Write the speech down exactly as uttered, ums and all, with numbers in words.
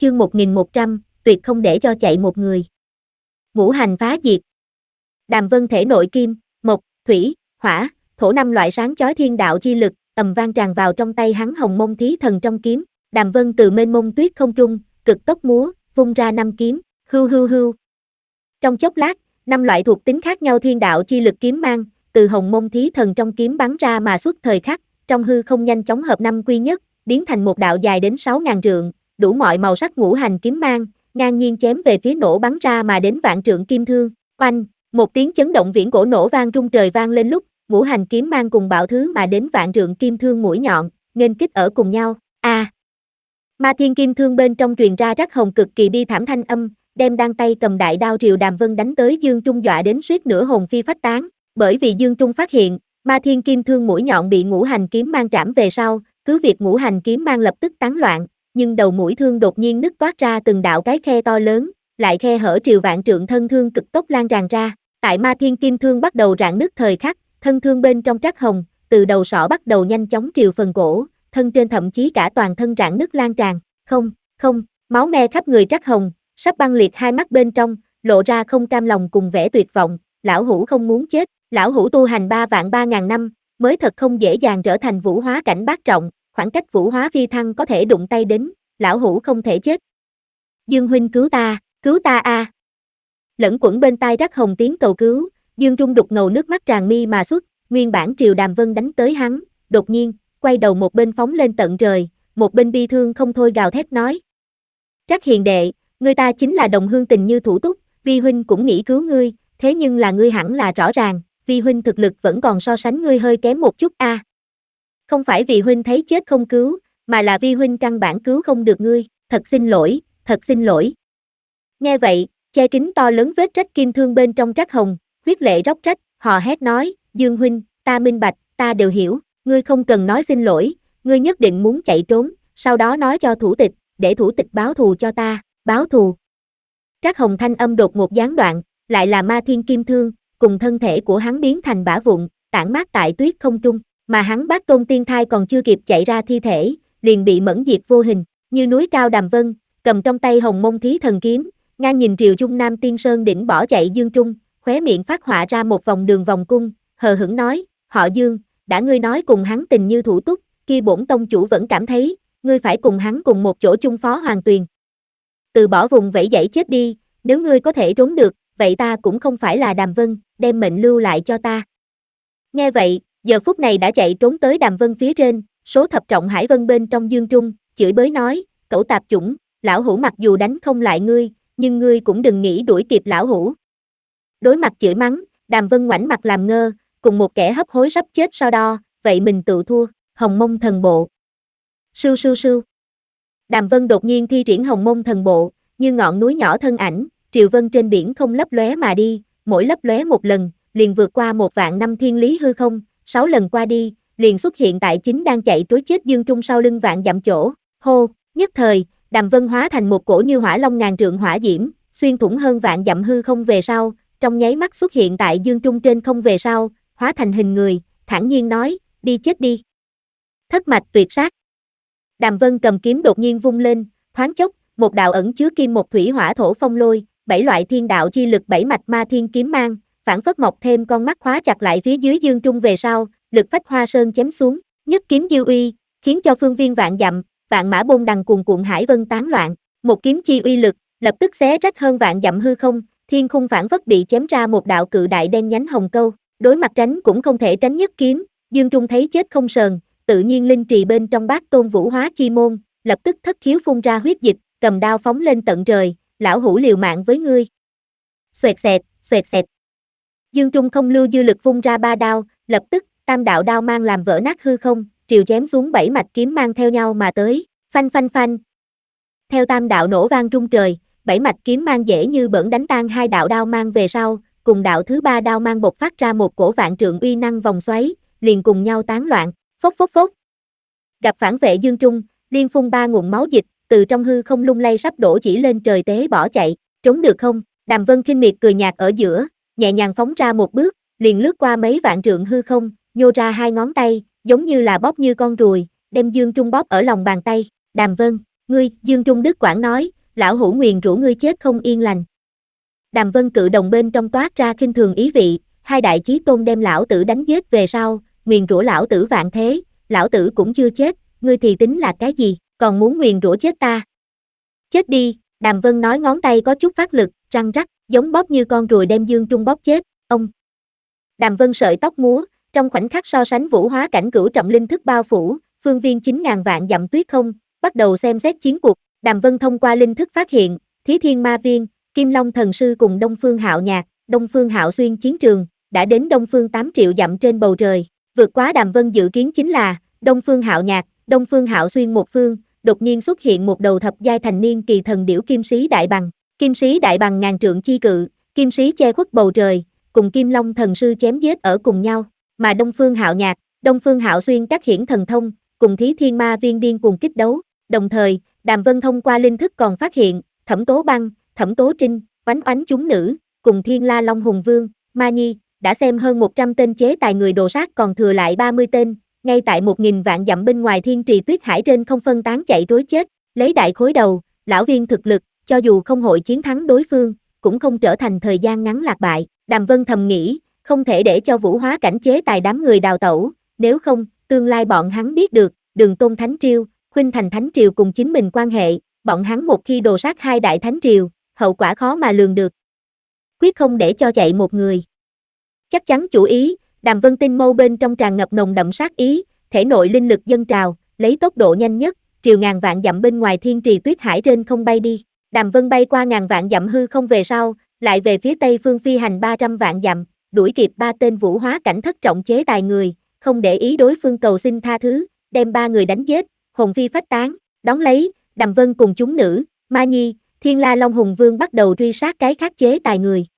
chương một nghìn một trăm, tuyệt không để cho chạy một người. Ngũ hành phá diệt. Đàm Vân thể nội kim, mộc, thủy, hỏa, thổ năm loại sáng chói thiên đạo chi lực, ầm vang tràn vào trong tay hắn hồng mông thí thần trong kiếm. Đàm Vân từ mênh mông tuyết không trung, cực tốc múa, vung ra năm kiếm, hưu hưu hưu. Trong chốc lát, năm loại thuộc tính khác nhau thiên đạo chi lực kiếm mang, từ hồng mông thí thần trong kiếm bắn ra mà xuất thời khắc, trong hư không nhanh chóng hợp năm quy nhất, biến thành một đạo dài đến sáu ngàn trượng, đủ mọi màu sắc ngũ hành kiếm mang, ngang nhiên chém về phía nổ bắn ra mà đến vạn trượng kim thương. Oanh, một tiếng chấn động viễn cổ nổ vang rung trời vang lên lúc, ngũ hành kiếm mang cùng bạo thứ mà đến vạn trượng kim thương mũi nhọn, nghênh kích ở cùng nhau. A! À, Ma Thiên Kim Thương bên trong truyền ra rắc hồng cực kỳ bi thảm thanh âm, đem đang tay cầm đại đao triều Đàm Vân đánh tới Dương Trung dọa đến suýt nửa hồn phi phách tán, bởi vì Dương Trung phát hiện, Ma Thiên Kim Thương mũi nhọn bị ngũ hành kiếm mang trảm về sau, cứ việc ngũ hành kiếm mang lập tức tán loạn, nhưng đầu mũi thương đột nhiên nứt toát ra từng đạo cái khe to lớn, lại khe hở triều vạn trượng thân thương cực tốc lan tràn ra. Tại Ma Thiên Kim Thương bắt đầu rạn nứt thời khắc, thân thương bên trong trắc hồng, từ đầu sọ bắt đầu nhanh chóng triều phần cổ, thân trên thậm chí cả toàn thân rạn nứt lan tràn. Không, không, máu me khắp người trắc hồng, sắp băng liệt hai mắt bên trong, lộ ra không cam lòng cùng vẻ tuyệt vọng. Lão hủ không muốn chết, lão hủ tu hành ba vạn ba ngàn năm, mới thật không dễ dàng trở thành vũ hóa cảnh bát trọng, khoảng cách vũ hóa phi thăng có thể đụng tay đến, lão hủ không thể chết. Dương huynh cứu ta, cứu ta a! À. Lẫn quẩn bên tai rắc hồng tiếng cầu cứu, Dương Trung đục ngầu nước mắt tràn mi mà xuất, nguyên bản triều Đàm Vân đánh tới hắn, đột nhiên, quay đầu một bên phóng lên tận trời, một bên bi thương không thôi gào thét nói. Trắc hiền đệ, ngươi ta chính là đồng hương tình như thủ túc, vi huynh cũng nghĩ cứu ngươi, thế nhưng là ngươi hẳn là rõ ràng, vi huynh thực lực vẫn còn so sánh ngươi hơi kém một chút a. À. Không phải vì huynh thấy chết không cứu, mà là vi huynh căn bản cứu không được ngươi, thật xin lỗi, thật xin lỗi. Nghe vậy, che kính to lớn vết rách kim thương bên trong trắc hồng, huyết lệ róc rách, hò hét nói, Dương huynh, ta minh bạch, ta đều hiểu, ngươi không cần nói xin lỗi, ngươi nhất định muốn chạy trốn, sau đó nói cho thủ tịch, để thủ tịch báo thù cho ta, báo thù. Trắc hồng thanh âm đột ngột gián đoạn, lại là Ma Thiên Kim Thương, cùng thân thể của hắn biến thành bã vụn, tản mát tại tuyết không trung, mà hắn bát tôn tiên thai còn chưa kịp chạy ra thi thể, liền bị mẫn diệt vô hình, như núi cao Đàm Vân, cầm trong tay hồng mông thí thần kiếm, ngang nhìn triều Trung Nam Tiên Sơn đỉnh bỏ chạy Dương Trung, khóe miệng phát họa ra một vòng đường vòng cung, hờ hững nói, họ Dương, đã ngươi nói cùng hắn tình như thủ túc, kia bổn tông chủ vẫn cảm thấy, ngươi phải cùng hắn cùng một chỗ chung phó Hoàng Tuyền. Từ bỏ vùng vẫy dãy chết đi, nếu ngươi có thể trốn được, vậy ta cũng không phải là Đàm Vân, đem mệnh lưu lại cho ta. Nghe vậy, giờ phút này đã chạy trốn tới Đàm Vân phía trên, số thập trọng Hải Vân bên trong Dương Trung, chửi bới nói, cẩu tạp chủng, lão hủ mặc dù đánh không lại ngươi, nhưng ngươi cũng đừng nghĩ đuổi kịp lão hủ. Đối mặt chửi mắng, Đàm Vân ngoảnh mặt làm ngơ, cùng một kẻ hấp hối sắp chết so đo, vậy mình tự thua, hồng mông thần bộ. Sưu sưu sưu. Đàm Vân đột nhiên thi triển hồng mông thần bộ, như ngọn núi nhỏ thân ảnh, triều vân trên biển không lấp lóe mà đi, mỗi lấp lóe một lần, liền vượt qua một vạn năm thiên lý hư không, sáu lần qua đi, liền xuất hiện tại chính đang chạy trối chết Dương Trung sau lưng vạn dặm chỗ. Hô, nhất thời, Đàm Vân hóa thành một cổ như hỏa long ngàn trượng hỏa diễm, xuyên thủng hơn vạn dặm hư không về sau, trong nháy mắt xuất hiện tại Dương Trung trên không về sau, hóa thành hình người, thản nhiên nói, đi chết đi. Thất mạch tuyệt sát. Đàm Vân cầm kiếm đột nhiên vung lên, thoáng chốc, một đạo ẩn chứa kim một thủy hỏa thổ phong lôi, bảy loại thiên đạo chi lực bảy mạch Ma Thiên kiếm mang, phản phất mọc thêm con mắt khóa chặt lại phía dưới Dương Trung về sau, lực phách hoa sơn chém xuống, nhất kiếm diêu uy, khiến cho phương viên vạn dặm, vạn mã bôn đằng cuồn cuộn hải vân tán loạn, một kiếm chi uy lực, lập tức xé rách hơn vạn dặm hư không, thiên khung phản phất bị chém ra một đạo cự đại đen nhánh hồng câu, đối mặt tránh cũng không thể tránh nhất kiếm, Dương Trung thấy chết không sờn, tự nhiên linh trì bên trong bát tôn vũ hóa chi môn, lập tức thất khiếu phun ra huyết dịch, cầm đao phóng lên tận trời, lão hủ liều mạng với ngươi. Xoẹt xẹt, xoẹt xẹt. Dương Trung không lưu dư lực vung ra ba đao, lập tức, tam đạo đao mang làm vỡ nát hư không, triều chém xuống bảy mạch kiếm mang theo nhau mà tới, phanh phanh phanh. Theo tam đạo nổ vang rung trời, bảy mạch kiếm mang dễ như bỡn đánh tan hai đạo đao mang về sau, cùng đạo thứ ba đao mang bộc phát ra một cổ vạn trượng uy năng vòng xoáy, liền cùng nhau tán loạn, phốc phốc phốc. Gặp phản vệ Dương Trung, liên phun ba nguồn máu dịch, từ trong hư không lung lay sắp đổ chỉ lên trời tế bỏ chạy, trốn được không? Đàm Vân khinh miệt cười nhạt ở giữa, nhẹ nhàng phóng ra một bước, liền lướt qua mấy vạn trượng hư không, nhô ra hai ngón tay, giống như là bóp như con ruồi, đem Dương Trung bóp ở lòng bàn tay. Đàm Vân, Ngươi, Dương Trung Đức Quảng nói, lão hủ nguyền rủa ngươi chết không yên lành. Đàm Vân cự đồng bên trong toát ra khinh thường ý vị, hai đại chí tôn đem lão tử đánh giết về sau, nguyền rủa lão tử vạn thế, lão tử cũng chưa chết, ngươi thì tính là cái gì, còn muốn nguyền rủa chết ta. Chết đi, Đàm Vân nói ngón tay có chút phát lực, răng rắc, giống bóp như con ruồi đem Dương Trung bóp chết, ông. Đàm Vân sợi tóc múa, trong khoảnh khắc so sánh vũ hóa cảnh cửu trọng linh thức bao phủ, phương viên chín ngàn vạn dặm tuyết không, bắt đầu xem xét chiến cuộc, Đàm Vân thông qua linh thức phát hiện, Thí Thiên Ma Viên, Kim Long Thần Sư cùng Đông Phương Hạo Nhạc, Đông Phương Hạo Xuyên chiến trường, đã đến Đông Phương tám triệu dặm trên bầu trời, vượt quá Đàm Vân dự kiến chính là, Đông Phương Hạo Nhạc, Đông Phương Hạo Xuyên một phương, đột nhiên xuất hiện một đầu thập giai thành niên kỳ thần điểu kim sĩ đại bằng, kim sĩ đại bằng ngàn trượng chi cự, kim sĩ che khuất bầu trời, cùng Kim Long Thần Sư chém giết ở cùng nhau, mà Đông Phương Hạo Nhạc, Đông Phương Hạo Xuyên các hiển thần thông, cùng Thí Thiên Ma Viên điên cuồng kích đấu, đồng thời, Đàm Vân thông qua linh thức còn phát hiện, Thẩm Tố Băng, Thẩm Tố Trinh, Oánh Oánh chúng nữ, cùng Thiên La Long Hùng Vương, Ma Nhi, đã xem hơn một trăm tên chế tài người đồ sát còn thừa lại ba mươi tên, ngay tại một nghìn vạn dặm bên ngoài Thiên Trì Tuyết Hải trên không phân tán chạy trối chết, lấy đại khối đầu, lão viên thực lực, cho dù không hội chiến thắng đối phương, cũng không trở thành thời gian ngắn lạc bại, Đàm Vân thầm nghĩ, không thể để cho vũ hóa cảnh chế tài đám người đào tẩu, nếu không, tương lai bọn hắn biết được, Đường Tôn Thánh Triều, Khuynh Thành Thánh Triều cùng chính mình quan hệ, bọn hắn một khi đồ sát hai đại thánh triều, hậu quả khó mà lường được. Quyết không để cho chạy một người. Chắc chắn chủ ý, Đàm Vân tinh mâu bên trong tràn ngập nồng đậm sát ý, thể nội linh lực dâng trào, lấy tốc độ nhanh nhất, triều ngàn vạn dặm bên ngoài Thiên Trì Tuyết Hải trên không bay đi. Đàm Vân bay qua ngàn vạn dặm hư không về sau, lại về phía tây phương phi hành ba trăm vạn dặm, đuổi kịp ba tên vũ hóa cảnh thất trọng chế tài người, không để ý đối phương cầu xin tha thứ, đem ba người đánh giết, hồn phi phách tán, đón lấy, Đàm Vân cùng chúng nữ, Ma Nhi, Thiên La Long Hùng Vương bắt đầu truy sát cái khác chế tài người.